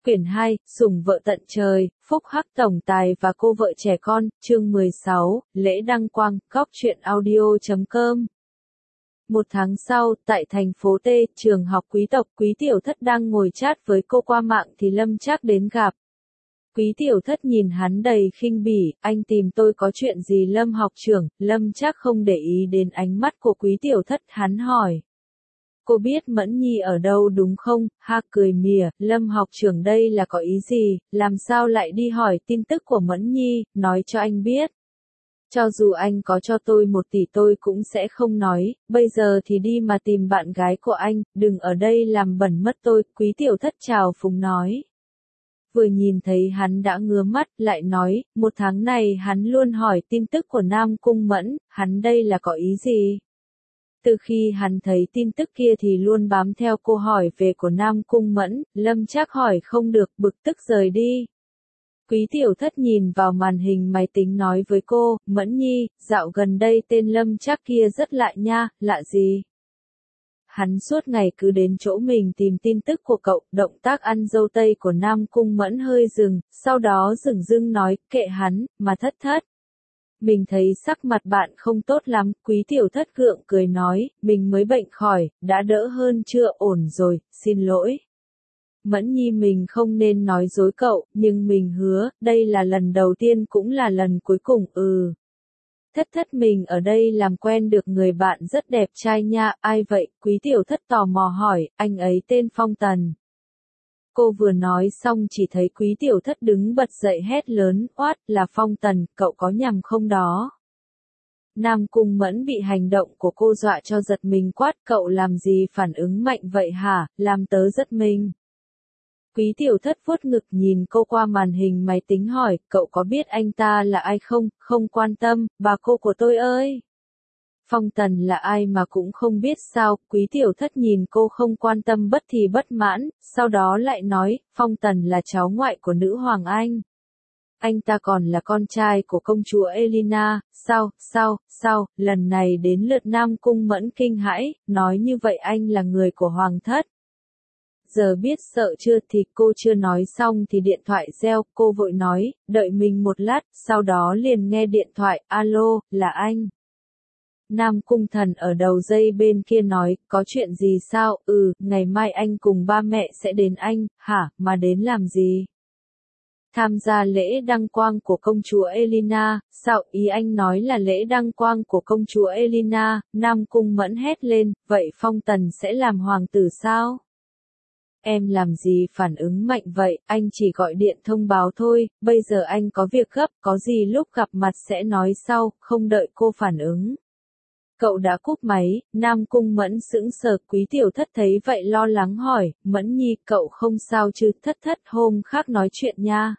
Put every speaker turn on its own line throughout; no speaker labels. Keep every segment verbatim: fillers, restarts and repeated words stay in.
Quyển hai, Sủng vợ tận trời, Phúc Hắc tổng tài và cô vợ trẻ con, chương mười sáu, lễ đăng quang, góc truyện audio chấm com. Một tháng sau, tại thành phố T, trường học quý tộc, Quý Tiểu Thất đang ngồi chat với cô qua mạng thì Lâm Trác đến gặp. Quý Tiểu Thất nhìn hắn đầy khinh bỉ, anh tìm tôi có chuyện gì Lâm học trưởng? Lâm Trác không để ý đến ánh mắt của Quý Tiểu Thất, hắn hỏi. Cô biết Mẫn Nhi ở đâu đúng không? Ha cười mỉa, Lâm học trưởng đây là có ý gì, làm sao lại đi hỏi tin tức của Mẫn Nhi, nói cho anh biết. Cho dù anh có cho tôi một tỷ tôi cũng sẽ không nói, bây giờ thì đi mà tìm bạn gái của anh, đừng ở đây làm bẩn mất tôi, Quý Tiểu Thất chào phúng nói. Vừa nhìn thấy hắn đã ngứa mắt, lại nói, một tháng này hắn luôn hỏi tin tức của Nam Cung Mẫn, hắn đây là có ý gì? Từ khi hắn thấy tin tức kia thì luôn bám theo cô hỏi về của Nam Cung Mẫn, Lâm Trác hỏi không được, bực tức rời đi. Quý Tiểu Thất nhìn vào màn hình máy tính nói với cô, Mẫn Nhi, dạo gần đây tên Lâm Trác kia rất lạ nha, lạ gì? Hắn suốt ngày cứ đến chỗ mình tìm tin tức của cậu, động tác ăn dâu tây của Nam Cung Mẫn hơi dừng, sau đó dửng dưng nói, kệ hắn, mà Thất Thất. Mình thấy sắc mặt bạn không tốt lắm, Quý Tiểu Thất gượng cười nói, mình mới bệnh khỏi, đã đỡ hơn chưa, ổn rồi, xin lỗi. Mẫn Nhi mình không nên nói dối cậu, nhưng mình hứa, đây là lần đầu tiên cũng là lần cuối cùng, ừ. Thất Thất mình ở đây làm quen được người bạn rất đẹp trai nha, ai vậy? Quý Tiểu Thất tò mò hỏi, anh ấy tên Phong Tần. Cô vừa nói xong chỉ thấy Quý Tiểu Thất đứng bật dậy hét lớn, oát, là Phong Tần, cậu có nhầm không đó? Nam Cung Mẫn bị hành động của cô dọa cho giật mình quát, cậu làm gì phản ứng mạnh vậy hả, làm tớ rất mình. Quý Tiểu Thất vuốt ngực nhìn cô qua màn hình máy tính hỏi, cậu có biết anh ta là ai không, không quan tâm, bà cô của tôi ơi. Phong Tần là ai mà cũng không biết sao, Quý Tiểu Thất nhìn cô không quan tâm bất thì bất mãn, sau đó lại nói, Phong Tần là cháu ngoại của nữ hoàng Anh. Anh ta còn là con trai của công chúa Elena, sao, sao, sao, lần này đến lượt Nam Cung Mẫn kinh hãi, nói như vậy anh là người của hoàng thất. Giờ biết sợ chưa thì cô chưa nói xong thì điện thoại reo, cô vội nói, đợi mình một lát, sau đó liền nghe điện thoại, alo, là anh. Nam Cung Thần ở đầu dây bên kia nói, có chuyện gì sao, ừ, ngày mai anh cùng ba mẹ sẽ đến anh, hả, mà đến làm gì? Tham gia lễ đăng quang của công chúa Elena, sao, ý anh nói là lễ đăng quang của công chúa Elena, Nam Cung Mẫn hét lên, vậy Phong Tần sẽ làm hoàng tử sao? Em làm gì phản ứng mạnh vậy, anh chỉ gọi điện thông báo thôi, bây giờ anh có việc gấp, có gì lúc gặp mặt sẽ nói sau, không đợi cô phản ứng. Cậu đã cúp máy, Nam Cung Mẫn sững sờ, Quý Tiểu Thất thấy vậy lo lắng hỏi, Mẫn Nhi, cậu không sao chứ, Thất Thất hôm khác nói chuyện nha.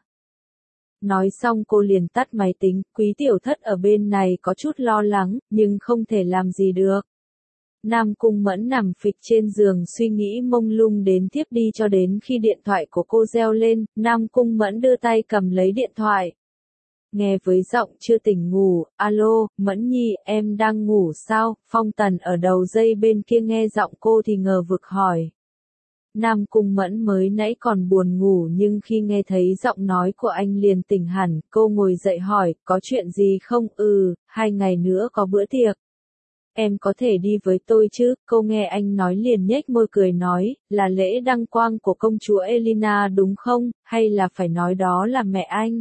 Nói xong cô liền tắt máy tính, Quý Tiểu Thất ở bên này có chút lo lắng, nhưng không thể làm gì được. Nam Cung Mẫn nằm phịch trên giường suy nghĩ mông lung đến tiếp đi cho đến khi điện thoại của cô reo lên, Nam Cung Mẫn đưa tay cầm lấy điện thoại. Nghe với giọng chưa tỉnh ngủ, alo, Mẫn Nhi, em đang ngủ sao? Phong Tần ở đầu dây bên kia nghe giọng cô thì ngờ vực hỏi. Nam Cung Mẫn mới nãy còn buồn ngủ nhưng khi nghe thấy giọng nói của anh liền tỉnh hẳn, cô ngồi dậy hỏi, có chuyện gì không? Ừ, hai ngày nữa có bữa tiệc. Em có thể đi với tôi chứ, cô nghe anh nói liền nhếch môi cười nói, là lễ đăng quang của công chúa Elena đúng không, hay là phải nói đó là mẹ anh?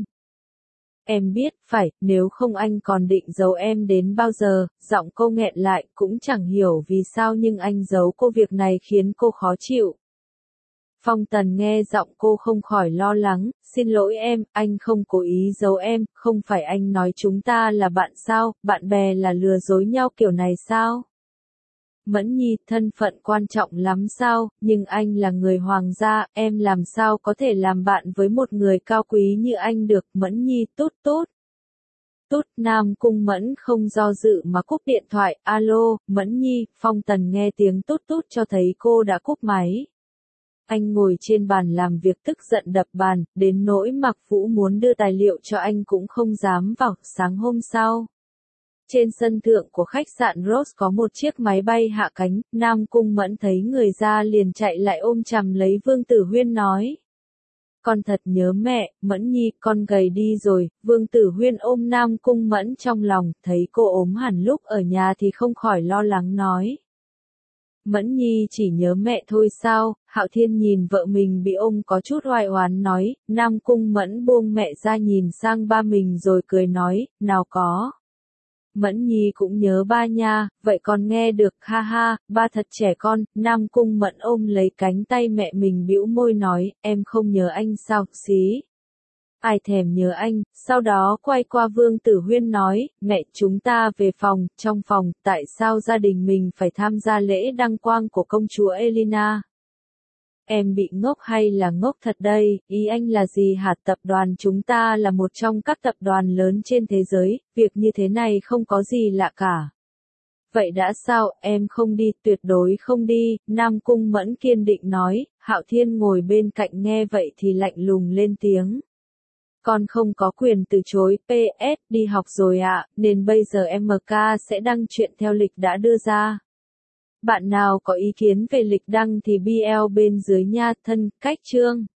Em biết, phải, nếu không anh còn định giấu em đến bao giờ, giọng cô nghẹn lại, cũng chẳng hiểu vì sao nhưng anh giấu cô việc này khiến cô khó chịu. Phong Tần nghe giọng cô không khỏi lo lắng, xin lỗi em, anh không cố ý giấu em, không phải anh nói chúng ta là bạn sao, bạn bè là lừa dối nhau kiểu này sao? Mẫn Nhi, thân phận quan trọng lắm sao, nhưng anh là người hoàng gia, em làm sao có thể làm bạn với một người cao quý như anh được, Mẫn Nhi, tốt tốt. Tốt, Nam Cung Mẫn không do dự mà cúp điện thoại, alo, Mẫn Nhi, Phong Tần nghe tiếng tốt tốt cho thấy cô đã cúp máy. Anh ngồi trên bàn làm việc tức giận đập bàn, đến nỗi Mạc Vũ muốn đưa tài liệu cho anh cũng không dám vào, sáng hôm sau. Trên sân thượng của khách sạn Rose có một chiếc máy bay hạ cánh, Nam Cung Mẫn thấy người ra liền chạy lại ôm chầm lấy Vương Tử Huyên nói. Con thật nhớ mẹ, Mẫn Nhi, con gầy đi rồi. Vương Tử Huyên ôm Nam Cung Mẫn trong lòng, thấy cô ốm hẳn lúc ở nhà thì không khỏi lo lắng nói. Mẫn Nhi chỉ nhớ mẹ thôi sao? Hạo Thiên nhìn vợ mình bị ôm có chút oai oán nói. Nam Cung Mẫn buông mẹ ra nhìn sang ba mình rồi cười nói, nào có. Mẫn Nhi cũng nhớ ba nha, vậy con nghe được, ha ha, ba thật trẻ con. Nam Cung Mẫn ôm lấy cánh tay mẹ mình bĩu môi nói, em không nhớ anh sao, xí. Ai thèm nhớ anh, sau đó quay qua Vương Tử Huyên nói, mẹ chúng ta về phòng, trong phòng, tại sao gia đình mình phải tham gia lễ đăng quang của công chúa Elena? Em bị ngốc hay là ngốc thật đây, ý anh là gì hả? Tập đoàn chúng ta là một trong các tập đoàn lớn trên thế giới, việc như thế này không có gì lạ cả. Vậy đã sao, em không đi, tuyệt đối không đi, Nam Cung Mẫn kiên định nói. Hạo Thiên ngồi bên cạnh nghe vậy thì lạnh lùng lên tiếng. Con không có quyền từ chối, pê ét đi học rồi ạ, nên bây giờ em ca sẽ đăng chuyện theo lịch đã đưa ra. Bạn nào có ý kiến về lịch đăng thì bê lờ bên dưới nha, thân, cách chương.